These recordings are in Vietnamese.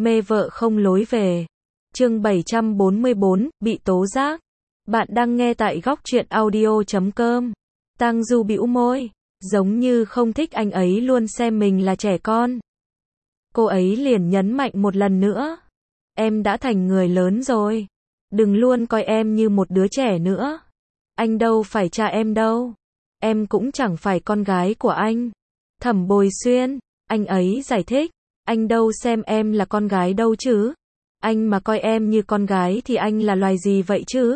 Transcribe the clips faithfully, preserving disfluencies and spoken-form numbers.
Mê vợ không lối về. Chương bảy trăm bốn mươi bốn, bị tố giác. Bạn đang nghe tại góc truyện audio chấm com. Tang Du bĩu môi, giống như không thích anh ấy luôn xem mình là trẻ con. Cô ấy liền nhấn mạnh một lần nữa. Em đã thành người lớn rồi. Đừng luôn coi em như một đứa trẻ nữa. Anh đâu phải cha em đâu. Em cũng chẳng phải con gái của anh. Thẩm Bồi Xuyên, anh ấy giải thích. Anh đâu xem em là con gái đâu chứ. Anh mà coi em như con gái thì anh là loài gì vậy chứ?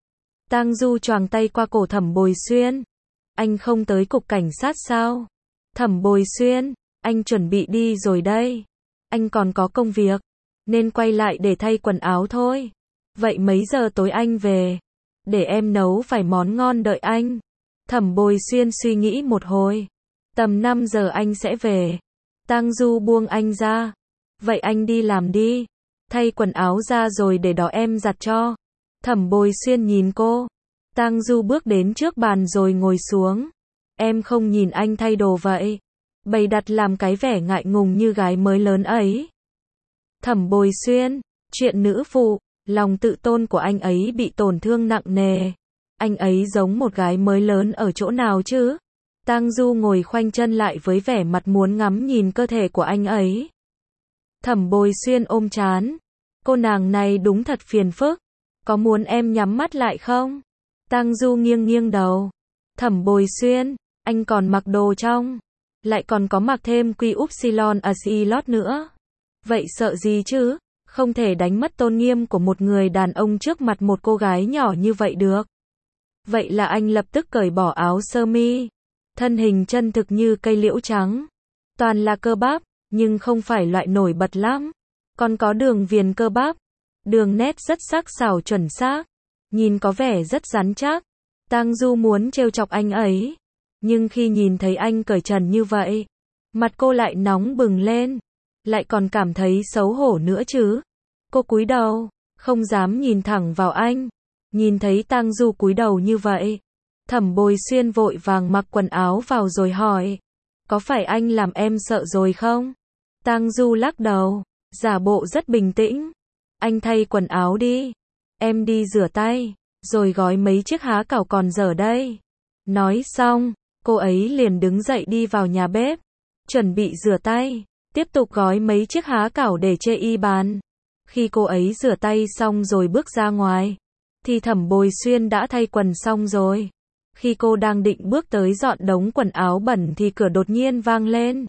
Tang Du choàng tay qua cổ Thẩm Bồi Xuyên. Anh không tới cục cảnh sát sao? Thẩm Bồi Xuyên, anh chuẩn bị đi rồi đây. Anh còn có công việc, nên quay lại để thay quần áo thôi. Vậy mấy giờ tối anh về? Để em nấu vài món ngon đợi anh. Thẩm Bồi Xuyên suy nghĩ một hồi. Tầm năm giờ anh sẽ về. Tang Du buông anh ra. Vậy anh đi làm đi. Thay quần áo ra rồi để đó em giặt cho. Thẩm Bồi Xuyên nhìn cô. Tang Du bước đến trước bàn rồi ngồi xuống. Em không nhìn anh thay đồ vậy. Bày đặt làm cái vẻ ngại ngùng như gái mới lớn ấy. Thẩm Bồi Xuyên, chuyện nữ phụ, lòng tự tôn của anh ấy bị tổn thương nặng nề. Anh ấy giống một gái mới lớn ở chỗ nào chứ? Tang Du ngồi khoanh chân lại với vẻ mặt muốn ngắm nhìn cơ thể của anh ấy. Thẩm Bồi Xuyên ôm trán. Cô nàng này đúng thật phiền phức. Có muốn em nhắm mắt lại không? Tang Du nghiêng nghiêng đầu. Thẩm Bồi Xuyên, anh còn mặc đồ trong. Lại còn có mặc thêm quy upsilon acilot nữa. Vậy sợ gì chứ? Không thể đánh mất tôn nghiêm của một người đàn ông trước mặt một cô gái nhỏ như vậy được. Vậy là anh lập tức cởi bỏ áo sơ mi. Thân hình chân thực như cây liễu trắng. Toàn là cơ bắp, nhưng không phải loại nổi bật lắm. Còn có đường viền cơ bắp. Đường nét rất sắc sảo chuẩn xác. Nhìn có vẻ rất rắn chắc. Tang Du muốn trêu chọc anh ấy. Nhưng khi nhìn thấy anh cởi trần như vậy, mặt cô lại nóng bừng lên. Lại còn cảm thấy xấu hổ nữa chứ. Cô cúi đầu, không dám nhìn thẳng vào anh. Nhìn thấy Tang Du cúi đầu như vậy, Thẩm Bồi Xuyên vội vàng mặc quần áo vào rồi hỏi. Có phải anh làm em sợ rồi không? Tang Du lắc đầu, giả bộ rất bình tĩnh. Anh thay quần áo đi. Em đi rửa tay, rồi gói mấy chiếc há cảo còn dở đây. Nói xong, cô ấy liền đứng dậy đi vào nhà bếp. Chuẩn bị rửa tay, tiếp tục gói mấy chiếc há cảo để chê y bàn. Khi cô ấy rửa tay xong rồi bước ra ngoài, thì Thẩm Bồi Xuyên đã thay quần xong rồi. Khi cô đang định bước tới dọn đống quần áo bẩn thì cửa đột nhiên vang lên.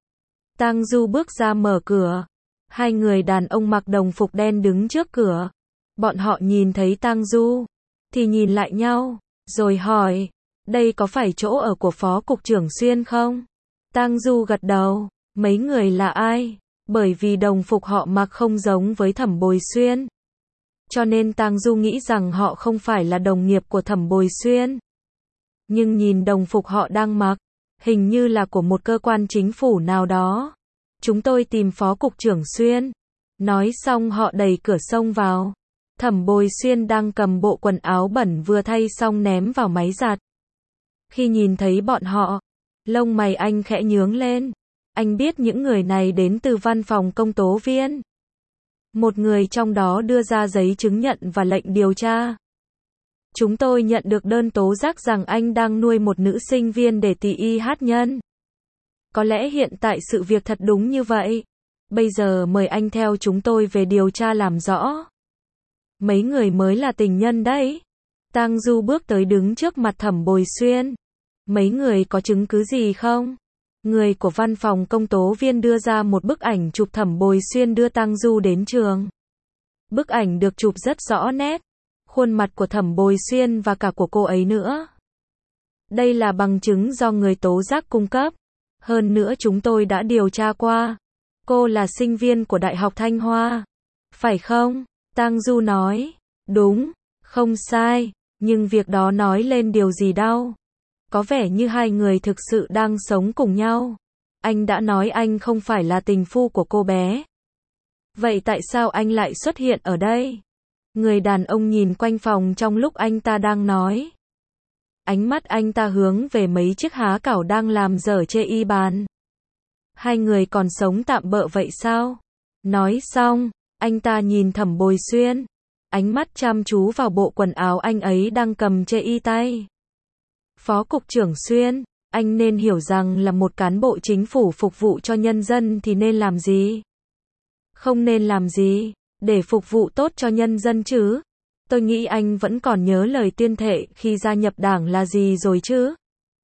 Tang Du bước ra mở cửa. Hai người đàn ông mặc đồng phục đen đứng trước cửa. Bọn họ nhìn thấy Tang Du, thì nhìn lại nhau, rồi hỏi, đây có phải chỗ ở của Phó Cục trưởng Xuyên không? Tang Du gật đầu, mấy người là ai? Bởi vì đồng phục họ mặc không giống với Thẩm Bồi Xuyên. Cho nên Tang Du nghĩ rằng họ không phải là đồng nghiệp của Thẩm Bồi Xuyên. Nhưng nhìn đồng phục họ đang mặc, hình như là của một cơ quan chính phủ nào đó. Chúng tôi tìm Phó Cục trưởng Xuyên. Nói xong họ đẩy cửa xông vào. Thẩm Bồi Xuyên đang cầm bộ quần áo bẩn vừa thay xong ném vào máy giặt. Khi nhìn thấy bọn họ, lông mày anh khẽ nhướng lên. Anh biết những người này đến từ văn phòng công tố viên. Một người trong đó đưa ra giấy chứng nhận và lệnh điều tra. Chúng tôi nhận được đơn tố giác rằng anh đang nuôi một nữ sinh viên để tì y hát nhân. Có lẽ hiện tại sự việc thật đúng như vậy. Bây giờ mời anh theo chúng tôi về điều tra làm rõ. Mấy người mới là tình nhân đấy. Tang Du bước tới đứng trước mặt Thẩm Bồi Xuyên. Mấy người có chứng cứ gì không? Người của văn phòng công tố viên đưa ra một bức ảnh chụp Thẩm Bồi Xuyên đưa Tang Du đến trường. Bức ảnh được chụp rất rõ nét. Khuôn mặt của Thẩm Bồi Xuyên và cả của cô ấy nữa. Đây là bằng chứng do người tố giác cung cấp. Hơn nữa chúng tôi đã điều tra qua. Cô là sinh viên của Đại học Thanh Hoa. Phải không? Tang Du nói. Đúng, không sai. Nhưng việc đó nói lên điều gì đâu. Có vẻ như hai người thực sự đang sống cùng nhau. Anh đã nói anh không phải là tình phu của cô bé. Vậy tại sao anh lại xuất hiện ở đây? Người đàn ông nhìn quanh phòng trong lúc anh ta đang nói. Ánh mắt anh ta hướng về mấy chiếc há cảo đang làm dở chê y bàn. Hai người còn sống tạm bợ vậy sao? Nói xong, anh ta nhìn Thẩm Bồi Xuyên, ánh mắt chăm chú vào bộ quần áo anh ấy đang cầm trên y tay. Phó Cục trưởng Xuyên, anh nên hiểu rằng là một cán bộ chính phủ phục vụ cho nhân dân thì nên làm gì? Không nên làm gì, để phục vụ tốt cho nhân dân chứ? Tôi nghĩ anh vẫn còn nhớ lời tuyên thệ khi gia nhập đảng là gì rồi chứ?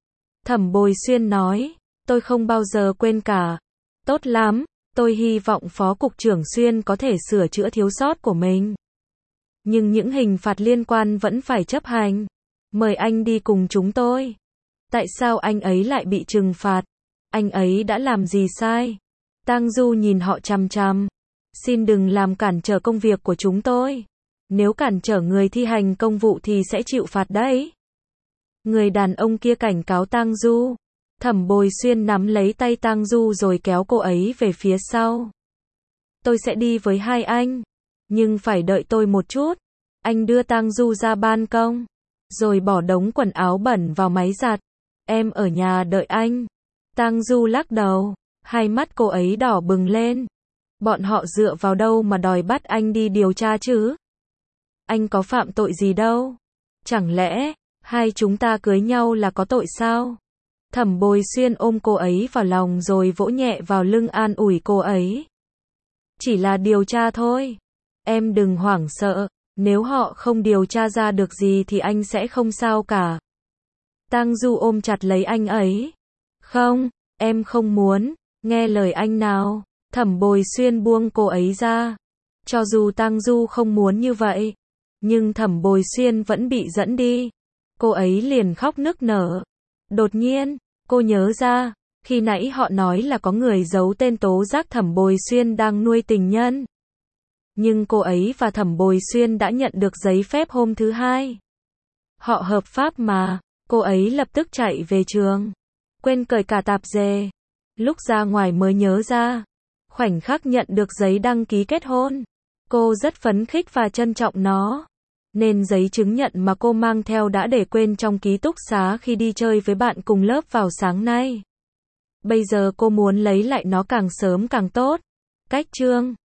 Thẩm Bồi Xuyên nói, tôi không bao giờ quên cả. Tốt lắm, tôi hy vọng Phó Cục trưởng Xuyên có thể sửa chữa thiếu sót của mình. Nhưng những hình phạt liên quan vẫn phải chấp hành. Mời anh đi cùng chúng tôi. Tại sao anh ấy lại bị trừng phạt? Anh ấy đã làm gì sai? Tang Du nhìn họ chằm chằm. Xin đừng làm cản trở công việc của chúng tôi. Nếu cản trở người thi hành công vụ thì sẽ chịu phạt đấy. Người đàn ông kia cảnh cáo Tang Du. Thẩm Bồi Xuyên nắm lấy tay Tang Du rồi kéo cô ấy về phía sau. Tôi sẽ đi với hai anh. Nhưng phải đợi tôi một chút. Anh đưa Tang Du ra ban công. Rồi bỏ đống quần áo bẩn vào máy giặt. Em ở nhà đợi anh. Tang Du lắc đầu. Hai mắt cô ấy đỏ bừng lên. Bọn họ dựa vào đâu mà đòi bắt anh đi điều tra chứ? Anh có phạm tội gì đâu. Chẳng lẽ, hai chúng ta cưới nhau là có tội sao? Thẩm Bồi Xuyên ôm cô ấy vào lòng rồi vỗ nhẹ vào lưng an ủi cô ấy. Chỉ là điều tra thôi. Em đừng hoảng sợ. Nếu họ không điều tra ra được gì thì anh sẽ không sao cả. Tang Du ôm chặt lấy anh ấy. Không, em không muốn. Nghe lời anh nào. Thẩm Bồi Xuyên buông cô ấy ra. Cho dù Tang Du không muốn như vậy, nhưng Thẩm Bồi Xuyên vẫn bị dẫn đi. Cô ấy liền khóc nức nở. Đột nhiên, cô nhớ ra, khi nãy họ nói là có người giấu tên tố giác Thẩm Bồi Xuyên đang nuôi tình nhân. Nhưng cô ấy và Thẩm Bồi Xuyên đã nhận được giấy phép hôm thứ hai. Họ hợp pháp mà. Cô ấy lập tức chạy về trường. Quên cởi cả tạp dề. Lúc ra ngoài mới nhớ ra. Khoảnh khắc nhận được giấy đăng ký kết hôn. Cô rất phấn khích và trân trọng nó. Nên giấy chứng nhận mà cô mang theo đã để quên trong ký túc xá khi đi chơi với bạn cùng lớp vào sáng nay. Bây giờ cô muốn lấy lại nó càng sớm càng tốt. Cách chương